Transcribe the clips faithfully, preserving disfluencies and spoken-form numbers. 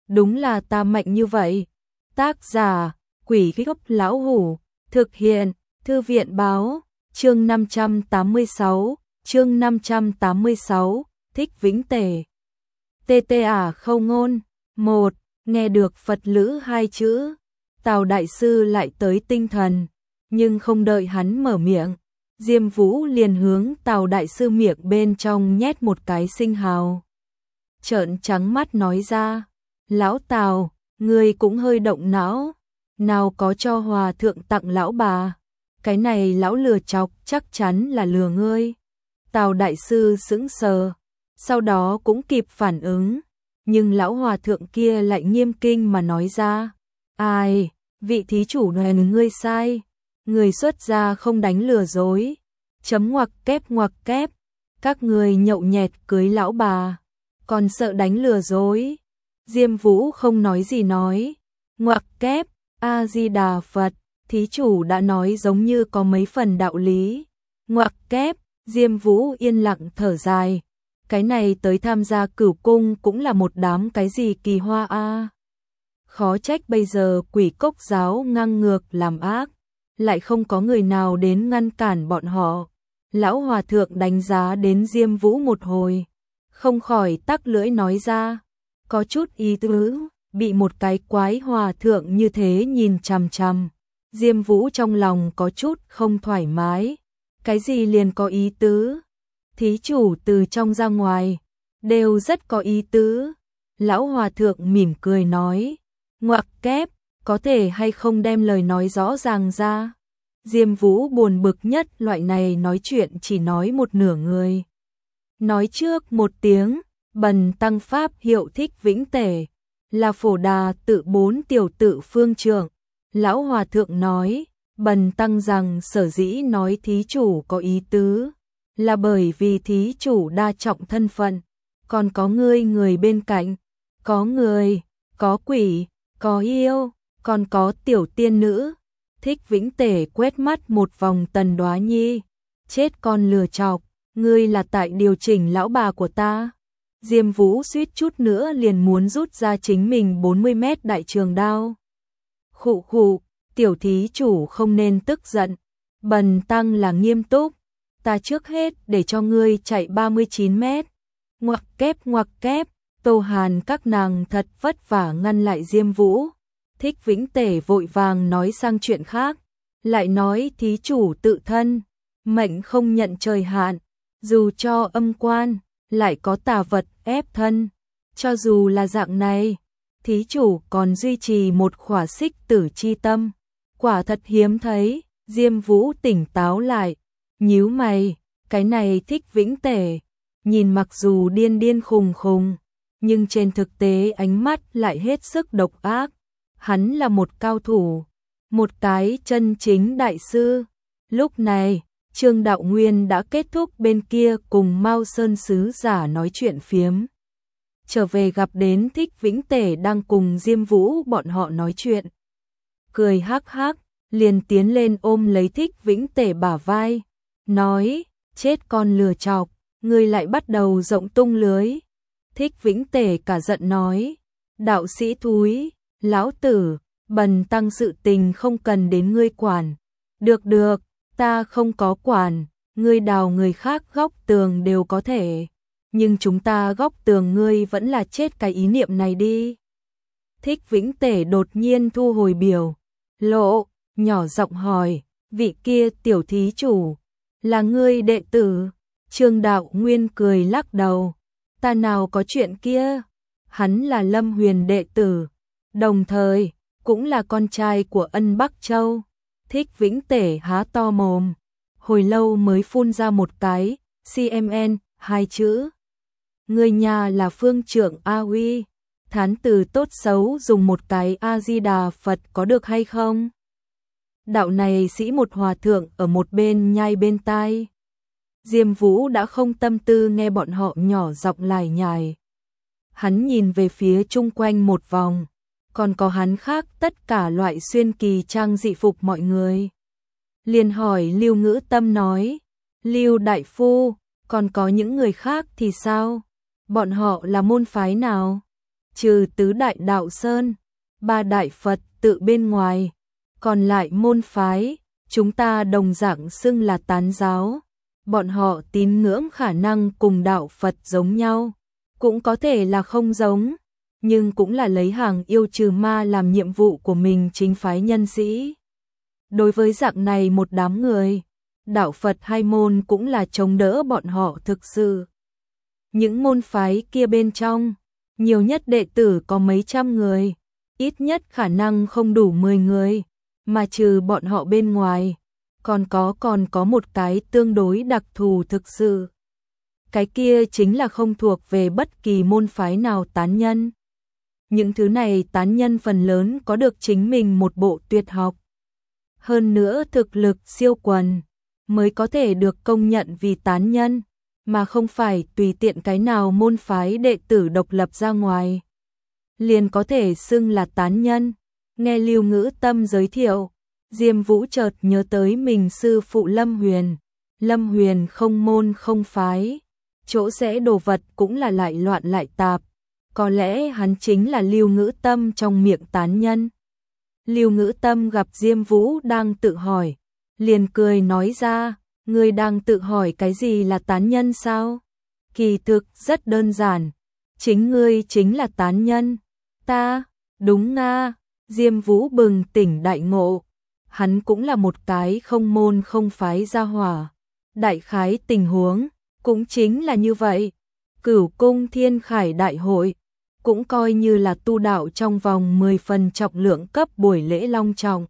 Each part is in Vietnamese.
đúng là ta mạnh như vậy. Tác giả, Quỷ Gốc Lão Hủ, thực hiện, Thư viện Báo, chương năm trăm tám mươi sáu, chương năm trăm tám mươi sáu, Thích Vĩnh Tể. Tê tê ả khâu ngôn, một, nghe được Phật lữ hai chữ, Tào đại sư lại tới tinh thần, nhưng không đợi hắn mở miệng, Diêm Vũ liền hướng Tào đại sư miệng bên trong nhét một cái sinh hào. Trợn trắng mắt nói ra, lão Tào, ngươi cũng hơi động não, nào có cho hòa thượng tặng lão bà, cái này lão lừa chọc chắc chắn là lừa ngươi. Tào đại sư sững sờ, sau đó cũng kịp phản ứng, nhưng lão hòa thượng kia lại nghiêm kinh mà nói ra, ai, vị thí chủ này ngươi sai, người xuất gia không đánh lừa dối, chấm ngoặc kép ngoặc kép, các người nhậu nhẹt cưới lão bà, còn sợ đánh lừa dối. Diêm Vũ không nói gì nói, ngoặc kép, A-di-đà Phật, thí chủ đã nói giống như có mấy phần đạo lý, ngoặc kép, Diêm Vũ yên lặng thở dài, cái này tới tham gia cửu cung cũng là một đám cái gì kỳ hoa a. À. Khó trách bây giờ Quỷ Cốc giáo ngang ngược làm ác, lại không có người nào đến ngăn cản bọn họ. Lão hòa thượng đánh giá đến Diêm Vũ một hồi, không khỏi tắc lưỡi nói ra, có chút ý tứ, bị một cái quái hòa thượng như thế nhìn chằm chằm. Diêm Vũ trong lòng có chút không thoải mái, cái gì liền có ý tứ, thí chủ từ trong ra ngoài, đều rất có ý tứ. Lão hòa thượng mỉm cười nói, ngoặc kép, có thể hay không đem lời nói rõ ràng ra. Diêm Vũ buồn bực nhất loại này nói chuyện chỉ nói một nửa người. Nói trước một tiếng, bần tăng pháp hiệu Thích Vĩnh Tể, là Phổ Đà tự bốn tiểu tự phương trưởng. Lão hòa thượng nói, bần tăng rằng sở dĩ nói thí chủ có ý tứ, là bởi vì thí chủ đa trọng thân phận, còn có ngươi người bên cạnh, có người, có quỷ, có yêu, còn có tiểu tiên nữ. Thích Vĩnh Tể quét mắt một vòng Tần Đoá Nhi, chết con lừa chọc, ngươi là tại điều chỉnh lão bà của ta. Diêm Vũ suýt chút nữa liền muốn rút ra chính mình bốn mươi mét đại trường đao. Khụ khụ, tiểu thí chủ không nên tức giận, bần tăng là nghiêm túc, ta trước hết để cho ngươi chạy ba mươi chín mét. Ngoặc kép ngoặc kép, Tô Hàn các nàng thật vất vả ngăn lại Diêm Vũ. Thích Vĩnh Tể vội vàng nói sang chuyện khác, lại nói thí chủ tự thân, mệnh không nhận trời hạn, dù cho âm quan, lại có tà vật ép thân, cho dù là dạng này, thí chủ còn duy trì một khỏa xích tử chi tâm, quả thật hiếm thấy. Diêm Vũ tỉnh táo lại, nhíu mày, cái này Thích Vĩnh Tể, nhìn mặc dù điên điên khùng khùng, nhưng trên thực tế ánh mắt lại hết sức độc ác. Hắn là một cao thủ, một cái chân chính đại sư. Lúc này, Trương Đạo Nguyên đã kết thúc bên kia cùng Mao Sơn sứ giả nói chuyện phiếm. Trở về gặp đến Thích Vĩnh Tể đang cùng Diêm Vũ bọn họ nói chuyện. Cười hắc hắc, liền tiến lên ôm lấy Thích Vĩnh Tể bả vai, nói, chết con lừa chọc, ngươi lại bắt đầu rộng tung lưới. Thích Vĩnh Tể cả giận nói, đạo sĩ thúi, lão tử, bần tăng sự tình không cần đến ngươi quản. Được được, ta không có quản, ngươi đào người khác góc tường đều có thể, nhưng chúng ta góc tường ngươi vẫn là chết cái ý niệm này đi. Thích Vĩnh Tể đột nhiên thu hồi biểu lộ, nhỏ giọng hỏi, vị kia tiểu thí chủ, là ngươi đệ tử? Trương Đạo Nguyên cười lắc đầu, ta nào có chuyện kia, hắn là Lâm Huyền đệ tử, đồng thời cũng là con trai của Ân Bắc Châu. Thích Vĩnh Tể há to mồm, hồi lâu mới phun ra một cái xê em en hai chữ. Người nhà là phương trưởng A Huy, thán từ tốt xấu dùng một cái A-di-đà Phật có được hay không? Đạo này sĩ một hòa thượng ở một bên nhai bên tai. Diêm Vũ đã không tâm tư nghe bọn họ nhỏ giọng lải nhải. Hắn nhìn về phía chung quanh một vòng, còn có hắn khác tất cả loại xuyên kỳ trang dị phục mọi người. Liền hỏi Lưu Ngữ Tâm nói, Lưu Đại Phu, còn có những người khác thì sao? Bọn họ là môn phái nào? trừ tứ đại đạo sơn, ba đại Phật tự bên ngoài, còn lại môn phái, chúng ta đồng dạng xưng là tán giáo. Bọn họ tín ngưỡng khả năng cùng đạo Phật giống nhau, cũng có thể là không giống, nhưng cũng là lấy hàng yêu trừ ma làm nhiệm vụ của mình chính phái nhân sĩ. Đối với dạng này một đám người, đạo Phật hai môn cũng là chống đỡ bọn họ thực sự. Những môn phái kia bên trong, nhiều nhất đệ tử có mấy trăm người, ít nhất khả năng không đủ mười người, mà trừ bọn họ bên ngoài, còn có còn có một cái tương đối đặc thù thực sự. Cái kia chính là không thuộc về bất kỳ môn phái nào tán nhân. Những thứ này tán nhân phần lớn có được chính mình một bộ tuyệt học. Hơn nữa thực lực siêu quần, mới có thể được công nhận vì tán nhân, mà không phải tùy tiện cái nào môn phái đệ tử độc lập ra ngoài liền có thể xưng là tán nhân. Nghe Lưu Ngữ Tâm giới thiệu, Diêm Vũ chợt nhớ tới mình sư phụ Lâm Huyền. Lâm Huyền không môn không phái, chỗ rẽ đồ vật cũng là lại loạn lại tạp, có lẽ hắn chính là Lưu Ngữ Tâm trong miệng tán nhân. Lưu Ngữ Tâm gặp Diêm Vũ đang tự hỏi, liền cười nói ra, ngươi đang tự hỏi cái gì là tán nhân sao? Kỳ thực rất đơn giản, chính ngươi chính là tán nhân. Ta, đúng nga. Diêm Vũ bừng tỉnh đại ngộ, hắn cũng là một cái không môn không phái gia hỏa. Đại khái tình huống cũng chính là như vậy. Cửu Cung Thiên Khải Đại hội cũng coi như là tu đạo trong vòng mười phần trọng lượng cấp buổi lễ long trọng.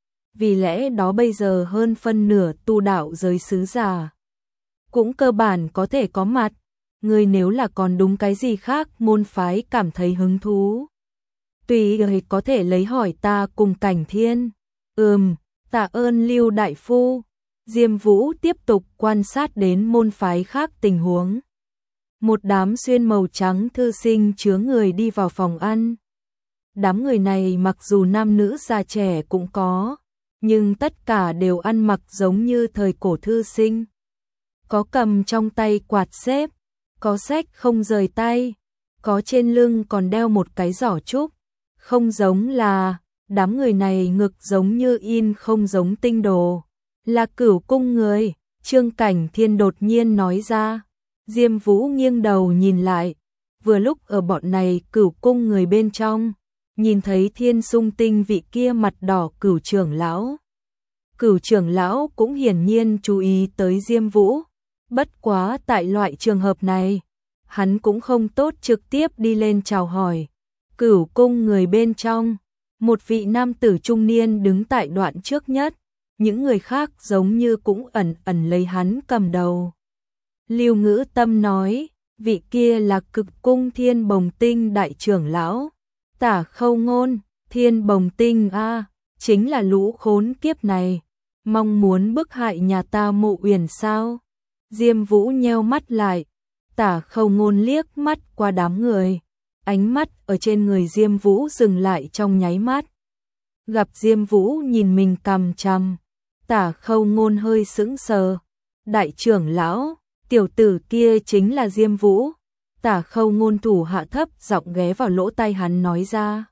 Vì lẽ đó bây giờ hơn phân nửa tu đạo giới sứ giả cũng cơ bản có thể có mặt. Người nếu là còn đúng cái gì khác môn phái cảm thấy hứng thú, tùy người có thể lấy hỏi ta cùng Cảnh Thiên. Ừm, tạ ơn Lưu đại phu. Diêm Vũ tiếp tục quan sát đến môn phái khác tình huống. Một đám xuyên màu trắng thư sinh chứa người đi vào phòng ăn. Đám người này mặc dù nam nữ già trẻ cũng có, nhưng tất cả đều ăn mặc giống như thời cổ thư sinh. Có cầm trong tay quạt xếp, có xách không rời tay, có trên lưng còn đeo một cái giỏ trúc. Không giống là, đám người này ngực giống như in không giống tinh đồ. Là Cửu Cung người, Trương Cảnh Thiên đột nhiên nói ra. Diêm Vũ nghiêng đầu nhìn lại, vừa lúc ở bọn này Cửu Cung người bên trong, nhìn thấy Thiên Sung Tinh vị kia mặt đỏ Cửu trưởng lão. Cửu trưởng lão cũng hiển nhiên chú ý tới Diêm Vũ, bất quá tại loại trường hợp này, hắn cũng không tốt trực tiếp đi lên chào hỏi. Cửu Cung người bên trong, một vị nam tử trung niên đứng tại đoạn trước nhất, những người khác giống như cũng ẩn ẩn lấy hắn cầm đầu. Lưu Ngữ Tâm nói, vị kia là Cực Cung Thiên Bồng Tinh đại trưởng lão. Tả Khâu Ngôn, Thiên Bồng Tinh a, chính là lũ khốn kiếp này, mong muốn bức hại nhà ta Mộ Uyển sao? Diêm Vũ nheo mắt lại, Tả Khâu Ngôn liếc mắt qua đám người, ánh mắt ở trên người Diêm Vũ dừng lại trong nháy mắt. Gặp Diêm Vũ nhìn mình cằm chằm, Tả Khâu Ngôn hơi sững sờ. Đại trưởng lão, tiểu tử kia chính là Diêm Vũ. Tả Khâu Ngôn thủ hạ thấp giọng ghé vào lỗ tai hắn nói ra.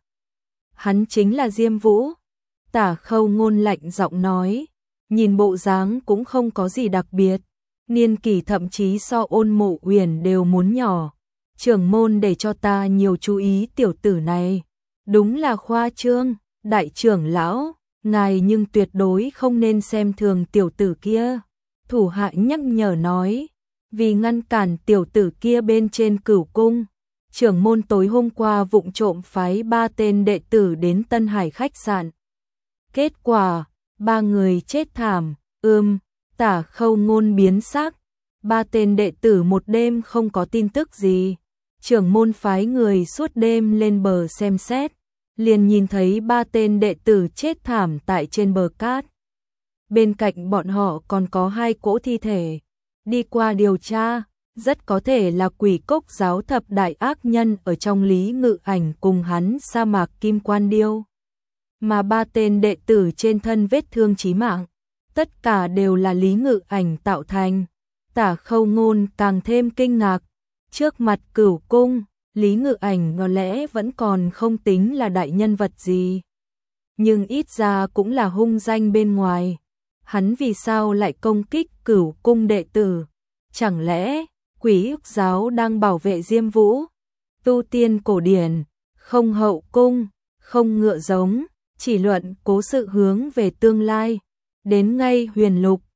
Hắn chính là Diêm Vũ. Tả Khâu Ngôn lạnh giọng nói, nhìn bộ dáng cũng không có gì đặc biệt, niên kỷ thậm chí so Ôn Mộ Uyển đều muốn nhỏ. Trưởng môn để cho ta nhiều chú ý tiểu tử này, đúng là khoa trương. Đại trưởng lão, ngài nhưng tuyệt đối không nên xem thường tiểu tử kia. Thủ hạ nhắc nhở nói, vì ngăn cản tiểu tử kia bên trên Cửu Cung, trưởng môn tối hôm qua vụng trộm phái ba tên đệ tử đến Tân Hải khách sạn. Kết quả, ba người chết thảm. Ừm, Tả Khâu Ngôn biến sắc, ba tên đệ tử một đêm không có tin tức gì. Trưởng môn phái người suốt đêm lên bờ xem xét, liền nhìn thấy ba tên đệ tử chết thảm tại trên bờ cát. Bên cạnh bọn họ còn có hai cỗ thi thể. Đi qua điều tra, rất có thể là Quỷ Cốc giáo thập đại ác nhân ở trong Lý Ngự Ảnh cùng hắn sa mạc Kim Quan Điêu. Mà ba tên đệ tử trên thân vết thương chí mạng, tất cả đều là Lý Ngự Ảnh tạo thành. Tả Khâu Ngôn càng thêm kinh ngạc, trước mặt Cửu Cung, Lý Ngự Ảnh có lẽ vẫn còn không tính là đại nhân vật gì, nhưng ít ra cũng là hung danh bên ngoài. Hắn vì sao lại công kích Cửu cung đệ tử? Chẳng lẽ Quỷ Ức giáo đang bảo vệ Diêm Vũ? Tu tiên cổ điển, không hậu cung, không ngựa giống, chỉ luận cố sự hướng về tương lai. Đến ngay Huyền Lục,